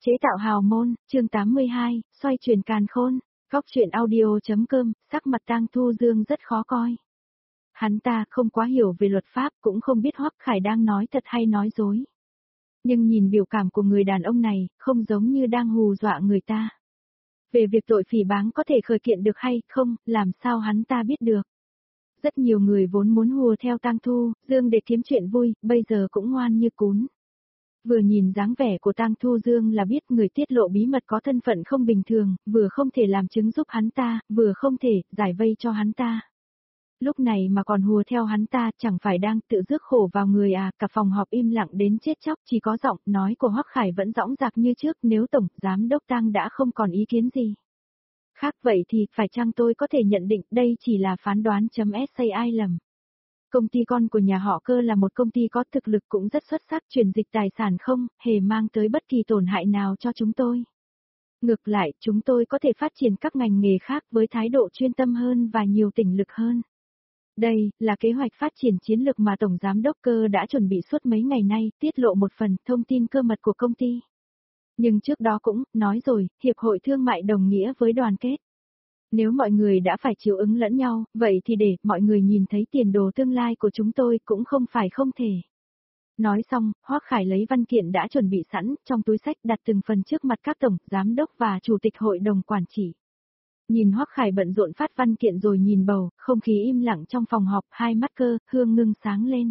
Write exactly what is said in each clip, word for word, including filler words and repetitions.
Chế tạo hào môn, chương tám mươi hai, xoay chuyển càn khôn, góc truyện audio.com, sắc mặt Tang Thu Dương rất khó coi. Hắn ta không quá hiểu về luật pháp, cũng không biết Hoắc Khải đang nói thật hay nói dối. Nhưng nhìn biểu cảm của người đàn ông này, không giống như đang hù dọa người ta. Về việc tội phỉ báng có thể khởi kiện được hay không, làm sao hắn ta biết được. Rất nhiều người vốn muốn hùa theo Tang Thu Dương để kiếm chuyện vui, bây giờ cũng ngoan như cún. Vừa nhìn dáng vẻ của Tang Thu Dương là biết người tiết lộ bí mật có thân phận không bình thường, vừa không thể làm chứng giúp hắn ta, vừa không thể giải vây cho hắn ta. Lúc này mà còn hùa theo hắn ta, chẳng phải đang tự rước khổ vào người à, cả phòng họp im lặng đến chết chóc, chỉ có giọng nói của Hoắc Khải vẫn dõng dạc như trước, nếu Tổng Giám Đốc Tang đã không còn ý kiến gì khác vậy thì, phải chăng tôi có thể nhận định đây chỉ là phán đoán.sai lầm. Công ty con của nhà họ Cơ là một công ty có thực lực cũng rất xuất sắc, chuyển dịch tài sản không hề mang tới bất kỳ tổn hại nào cho chúng tôi. Ngược lại, chúng tôi có thể phát triển các ngành nghề khác với thái độ chuyên tâm hơn và nhiều tỉnh lực hơn. Đây là kế hoạch phát triển chiến lược mà Tổng Giám Đốc Cơ đã chuẩn bị suốt mấy ngày nay, tiết lộ một phần thông tin cơ mật của công ty. Nhưng trước đó cũng nói rồi, Hiệp hội Thương mại đồng nghĩa với đoàn kết. Nếu mọi người đã phải chiều ứng lẫn nhau, vậy thì để mọi người nhìn thấy tiền đồ tương lai của chúng tôi cũng không phải không thể. Nói xong, Hoắc Khải lấy văn kiện đã chuẩn bị sẵn, trong túi xách đặt từng phần trước mặt các tổng giám đốc và chủ tịch hội đồng quản trị. Nhìn Hoắc Khải bận rộn phát văn kiện rồi nhìn bầu, không khí im lặng trong phòng họp, hai mắt Cơ Hương ngưng sáng lên.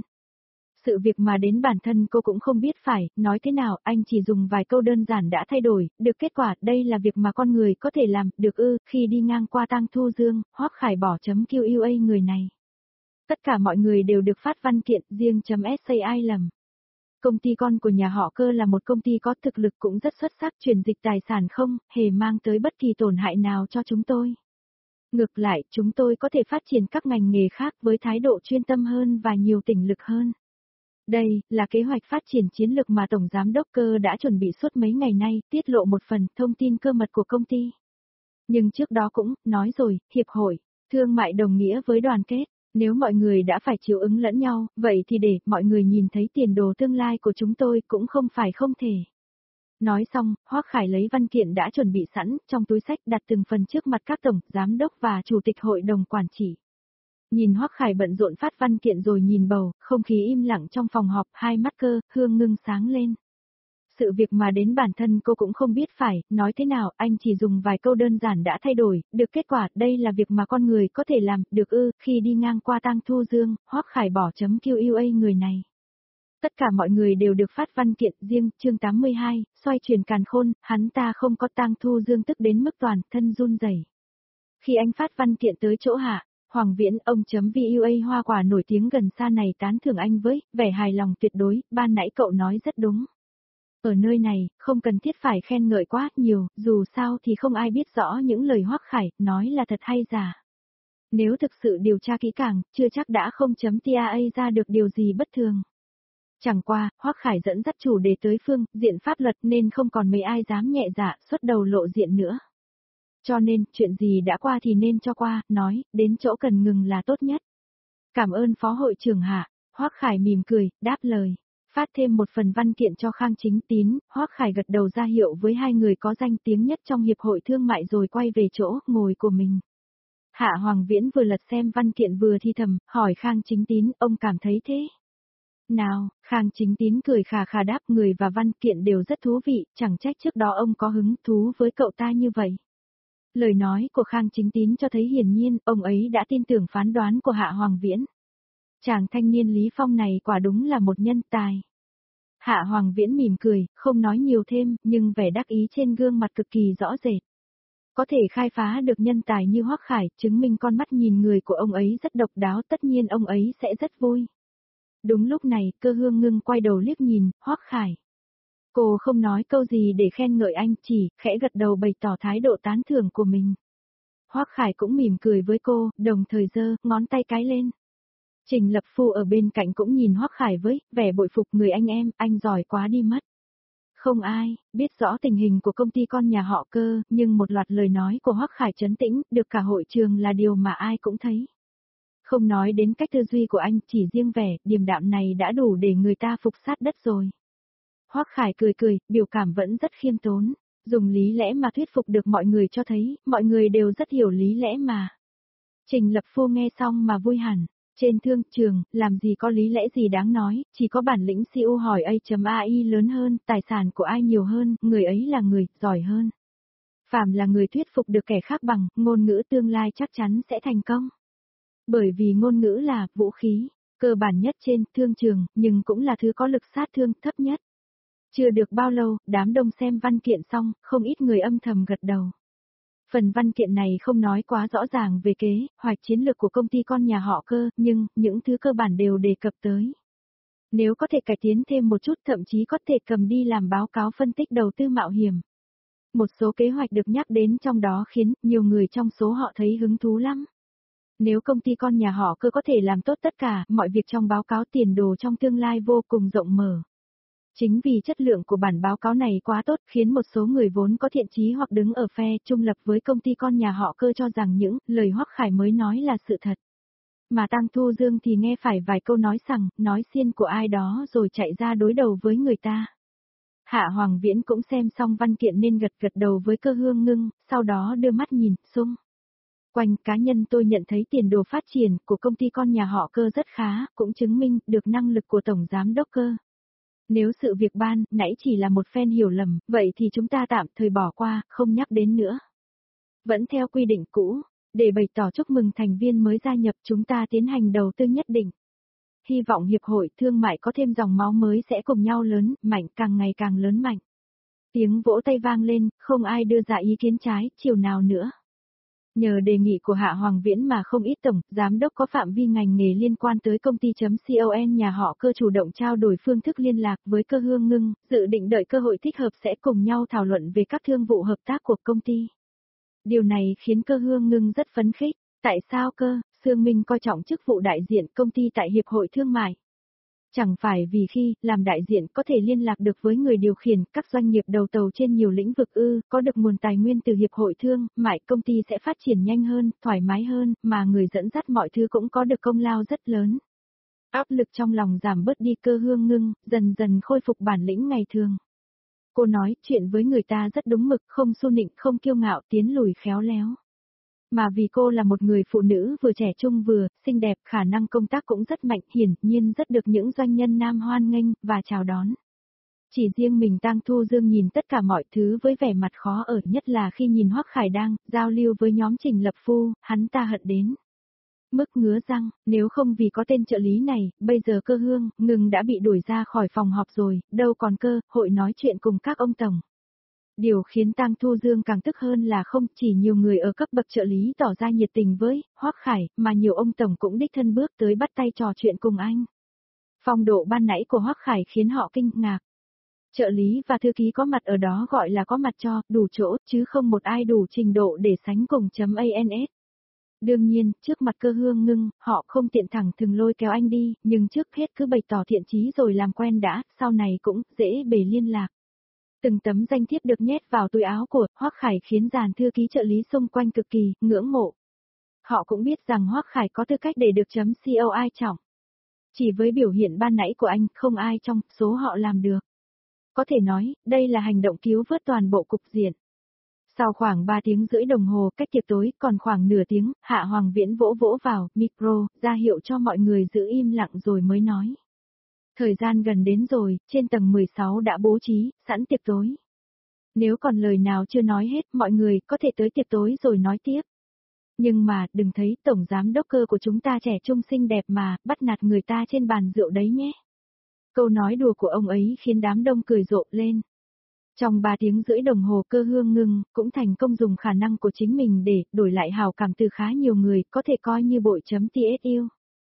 Sự việc mà đến bản thân cô cũng không biết phải nói thế nào, anh chỉ dùng vài câu đơn giản đã thay đổi, được kết quả, đây là việc mà con người có thể làm, được ư, khi đi ngang qua Tang Thu Dương, Hoắc Khải bỏ chấm quy a người này. Tất cả mọi người đều được phát văn kiện, riêng chấm sai lầm. Công ty con của nhà họ Cơ là một công ty có thực lực cũng rất xuất sắc, chuyển dịch tài sản không hề mang tới bất kỳ tổn hại nào cho chúng tôi. Ngược lại, chúng tôi có thể phát triển các ngành nghề khác với thái độ chuyên tâm hơn và nhiều tỉnh lực hơn. Đây là kế hoạch phát triển chiến lược mà Tổng Giám Đốc Cơ đã chuẩn bị suốt mấy ngày nay, tiết lộ một phần thông tin cơ mật của công ty. Nhưng trước đó cũng nói rồi, Hiệp hội Thương mại đồng nghĩa với đoàn kết. Nếu mọi người đã phải chiều ứng lẫn nhau, vậy thì để mọi người nhìn thấy tiền đồ tương lai của chúng tôi cũng không phải không thể. Nói xong, Hoắc Khải lấy văn kiện đã chuẩn bị sẵn, trong túi xách đặt từng phần trước mặt các tổng giám đốc và chủ tịch hội đồng quản trị. Nhìn Hoắc Khải bận rộn phát văn kiện rồi nhìn bầu, không khí im lặng trong phòng họp, hai mắt Cơ Hương ngưng sáng lên. Sự việc mà đến bản thân cô cũng không biết phải nói thế nào, anh chỉ dùng vài câu đơn giản đã thay đổi, được kết quả, đây là việc mà con người có thể làm, được ư, khi đi ngang qua Tang Thu Dương, Hoắc Khải bỏ chấm quy a người này. Tất cả mọi người đều được phát văn kiện, riêng chương tám mươi hai, xoay chuyển càn khôn, hắn ta không có. Tang Thu Dương tức đến mức toàn thân run rẩy. Khi anh phát văn kiện tới chỗ Hạ Hoàng Viễn, ông chấm vua hoa quả nổi tiếng gần xa này tán thưởng anh với vẻ hài lòng tuyệt đối, ban nãy cậu nói rất đúng. Ở nơi này, không cần thiết phải khen ngợi quá nhiều, dù sao thì không ai biết rõ những lời Hoắc Khải nói là thật hay giả. Nếu thực sự điều tra kỹ càng, chưa chắc đã không chấm tia ra được điều gì bất thường. Chẳng qua, Hoắc Khải dẫn dắt chủ đề tới phương diện pháp luật nên không còn mấy ai dám nhẹ dạ xuất đầu lộ diện nữa. Cho nên, chuyện gì đã qua thì nên cho qua, nói, đến chỗ cần ngừng là tốt nhất. Cảm ơn Phó Hội trưởng Hạ. Hoắc Khải mỉm cười, đáp lời. Phát thêm một phần văn kiện cho Khang Chính Tín, Hoắc Khải gật đầu ra hiệu với hai người có danh tiếng nhất trong Hiệp hội Thương mại rồi quay về chỗ ngồi của mình. Hạ Hoàng Viễn vừa lật xem văn kiện vừa thi thầm, hỏi Khang Chính Tín, ông cảm thấy thế nào? Khang Chính Tín cười khà khà đáp, người và văn kiện đều rất thú vị, chẳng trách trước đó ông có hứng thú với cậu ta như vậy. Lời nói của Khang Chính Tín cho thấy hiển nhiên, ông ấy đã tin tưởng phán đoán của Hạ Hoàng Viễn. Chàng thanh niên Lý Phong này quả đúng là một nhân tài. Hạ Hoàng Viễn mỉm cười, không nói nhiều thêm, nhưng vẻ đắc ý trên gương mặt cực kỳ rõ rệt. Có thể khai phá được nhân tài như Hoắc Khải, chứng minh con mắt nhìn người của ông ấy rất độc đáo, tất nhiên ông ấy sẽ rất vui. Đúng lúc này, Cơ Hương ngưng quay đầu liếc nhìn Hoắc Khải. Cô không nói câu gì để khen ngợi anh, chỉ khẽ gật đầu bày tỏ thái độ tán thưởng của mình. Hoắc Khải cũng mỉm cười với cô, đồng thời giơ ngón tay cái lên. Trình Lập Phu ở bên cạnh cũng nhìn Hoắc Khải với vẻ bội phục, người anh em, anh giỏi quá đi mất. Không ai biết rõ tình hình của công ty con nhà họ Cơ, nhưng một loạt lời nói của Hoắc Khải trấn tĩnh, được cả hội trường là điều mà ai cũng thấy. Không nói đến cách tư duy của anh, chỉ riêng vẻ điềm đạm này đã đủ để người ta phục sát đất rồi. Hoắc Khải cười cười, biểu cảm vẫn rất khiêm tốn, dùng lý lẽ mà thuyết phục được mọi người cho thấy, mọi người đều rất hiểu lý lẽ mà. Trình Lập Phu nghe xong mà vui hẳn, trên thương trường, làm gì có lý lẽ gì đáng nói, chỉ có bản lĩnh xê e ô hỏi a i lớn hơn, tài sản của ai nhiều hơn, người ấy là người, giỏi hơn. Phàm là người thuyết phục được kẻ khác bằng, ngôn ngữ tương lai chắc chắn sẽ thành công. Bởi vì ngôn ngữ là vũ khí, cơ bản nhất trên thương trường, nhưng cũng là thứ có lực sát thương thấp nhất. Chưa được bao lâu, đám đông xem văn kiện xong, không ít người âm thầm gật đầu. Phần văn kiện này không nói quá rõ ràng về kế hoạch chiến lược của công ty con nhà họ Cơ, nhưng những thứ cơ bản đều đề cập tới. Nếu có thể cải tiến thêm một chút, thậm chí có thể cầm đi làm báo cáo phân tích đầu tư mạo hiểm. Một số kế hoạch được nhắc đến trong đó khiến nhiều người trong số họ thấy hứng thú lắm. Nếu công ty con nhà họ Cơ có thể làm tốt tất cả mọi việc trong báo cáo tiền đồ trong tương lai vô cùng rộng mở. Chính vì chất lượng của bản báo cáo này quá tốt khiến một số người vốn có thiện chí hoặc đứng ở phe trung lập với công ty con nhà họ Cơ cho rằng những lời Hoắc Khải mới nói là sự thật. Mà Tăng Thu Dương thì nghe phải vài câu nói sằng, nói xiên của ai đó rồi chạy ra đối đầu với người ta. Hạ Hoàng Viễn cũng xem xong văn kiện nên gật gật đầu với Cơ Hương Ngưng, sau đó đưa mắt nhìn xung quanh. Cá nhân tôi nhận thấy tiền đồ phát triển của công ty con nhà họ Cơ rất khá, cũng chứng minh được năng lực của Tổng Giám đốc Cơ. Nếu sự việc ban nãy chỉ là một phen hiểu lầm, vậy thì chúng ta tạm thời bỏ qua, không nhắc đến nữa. Vẫn theo quy định cũ, để bày tỏ chúc mừng thành viên mới gia nhập, chúng ta tiến hành đầu tư nhất định. Hy vọng hiệp hội thương mại có thêm dòng máu mới sẽ cùng nhau lớn, mạnh, càng ngày càng lớn mạnh. Tiếng vỗ tay vang lên, không ai đưa ra ý kiến trái chiều nào nữa. Nhờ đề nghị của Hạ Hoàng Viễn mà không ít tổng, giám đốc có phạm vi ngành nghề liên quan tới công ty.com nhà họ Cơ chủ động trao đổi phương thức liên lạc với Cơ Hương Ngưng, dự định đợi cơ hội thích hợp sẽ cùng nhau thảo luận về các thương vụ hợp tác của công ty. Điều này khiến Cơ Hương Ngưng rất phấn khích. Tại sao Cơ, Sương Minh coi trọng chức vụ đại diện công ty tại Hiệp hội Thương mại? Chẳng phải vì khi làm đại diện có thể liên lạc được với người điều khiển các doanh nghiệp đầu tàu trên nhiều lĩnh vực ư, có được nguồn tài nguyên từ Hiệp hội Thương mại, công ty sẽ phát triển nhanh hơn, thoải mái hơn, mà người dẫn dắt mọi thứ cũng có được công lao rất lớn. Áp lực trong lòng giảm bớt đi. Cơ Hương Ngưng dần dần khôi phục bản lĩnh ngày thường. Cô nói chuyện với người ta rất đúng mực, không xu nịnh, không kiêu ngạo, tiến lùi khéo léo. Mà vì cô là một người phụ nữ vừa trẻ trung vừa xinh đẹp, khả năng công tác cũng rất mạnh, hiển nhiên rất được những doanh nhân nam hoan nghênh và chào đón. Chỉ riêng mình Tăng Thu Dương nhìn tất cả mọi thứ với vẻ mặt khó ở, nhất là khi nhìn Hoắc Khải đang giao lưu với nhóm Trình Lập Phu, hắn ta hận đến mức ngứa răng, nếu không vì có tên trợ lý này, bây giờ Cơ Hương Ngưng đã bị đuổi ra khỏi phòng họp rồi, đâu còn cơ hội nói chuyện cùng các ông tổng. Điều khiến Tăng Thu Dương càng tức hơn là không chỉ nhiều người ở cấp bậc trợ lý tỏ ra nhiệt tình với Hoắc Khải, mà nhiều ông tổng cũng đích thân bước tới bắt tay trò chuyện cùng anh. Phong độ ban nãy của Hoắc Khải khiến họ kinh ngạc. Trợ lý và thư ký có mặt ở đó gọi là có mặt cho đủ chỗ, chứ không một ai đủ trình độ để sánh cùng .ans. Đương nhiên, trước mặt Cơ Hương Ngưng, họ không tiện thẳng thừng lôi kéo anh đi, nhưng trước hết cứ bày tỏ thiện chí rồi làm quen đã, sau này cũng dễ bề liên lạc. Từng tấm danh thiếp được nhét vào túi áo của Hoắc Khải khiến dàn thư ký trợ lý xung quanh cực kỳ ngưỡng mộ. Họ cũng biết rằng Hoắc Khải có tư cách để được .co ai trọng. Chỉ với biểu hiện ban nãy của anh, không ai trong số họ làm được. Có thể nói, đây là hành động cứu vớt toàn bộ cục diện. Sau khoảng ba tiếng rưỡi đồng hồ cách tiệc tối, còn khoảng nửa tiếng, Hạ Hoàng Viễn vỗ vỗ vào micro, ra hiệu cho mọi người giữ im lặng rồi mới nói. Thời gian gần đến rồi, trên tầng mười sáu đã bố trí sẵn tiệc tối. Nếu còn lời nào chưa nói hết, mọi người có thể tới tiệc tối rồi nói tiếp. Nhưng mà, đừng thấy tổng giám đốc Cơ của chúng ta trẻ trung xinh đẹp mà, bắt nạt người ta trên bàn rượu đấy nhé. Câu nói đùa của ông ấy khiến đám đông cười rộ lên. Trong ba tiếng rưỡi đồng hồ Cơ Hương Ngưng cũng thành công dùng khả năng của chính mình để đổi lại hào cảm từ khá nhiều người, có thể coi như bội chấm tsu.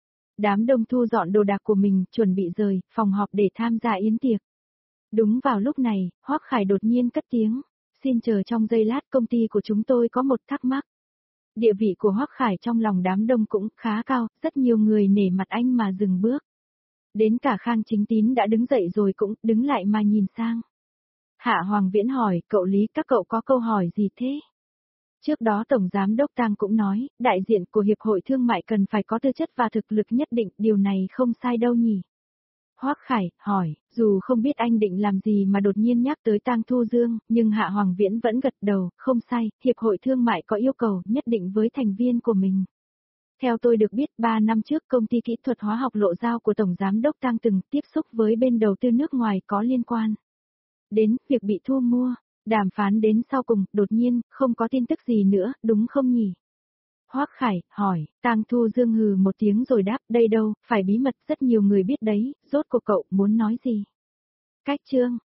Đám đông thu dọn đồ đạc của mình, chuẩn bị rời phòng họp để tham gia yến tiệc. Đúng vào lúc này, Hoắc Khải đột nhiên cất tiếng, xin chờ trong giây lát, công ty của chúng tôi có một thắc mắc. Địa vị của Hoắc Khải trong lòng đám đông cũng khá cao, rất nhiều người nể mặt anh mà dừng bước. Đến cả Khang Chính Tín đã đứng dậy rồi cũng đứng lại mà nhìn sang. Hạ Hoàng Viễn hỏi, cậu Lý, các cậu có câu hỏi gì thế? Trước đó Tổng Giám đốc Tăng cũng nói, đại diện của Hiệp hội Thương mại cần phải có tư chất và thực lực nhất định, điều này không sai đâu nhỉ. Hoắc Khải, hỏi, dù không biết anh định làm gì mà đột nhiên nhắc tới Tang Thu Dương, nhưng Hạ Hoàng Viễn vẫn gật đầu, không sai, Hiệp hội Thương mại có yêu cầu nhất định với thành viên của mình. Theo tôi được biết, ba năm trước công ty kỹ thuật hóa học Lộ Giao của Tổng Giám đốc Tang từng tiếp xúc với bên đầu tư nước ngoài có liên quan đến việc bị thu mua, đàm phán đến sau cùng, đột nhiên, không có tin tức gì nữa, đúng không nhỉ? Hoắc Khải, hỏi, Tang Thu Dương hừ một tiếng rồi đáp, đây đâu, phải bí mật, rất nhiều người biết đấy, rốt cuộc cậu muốn nói gì? Cách chương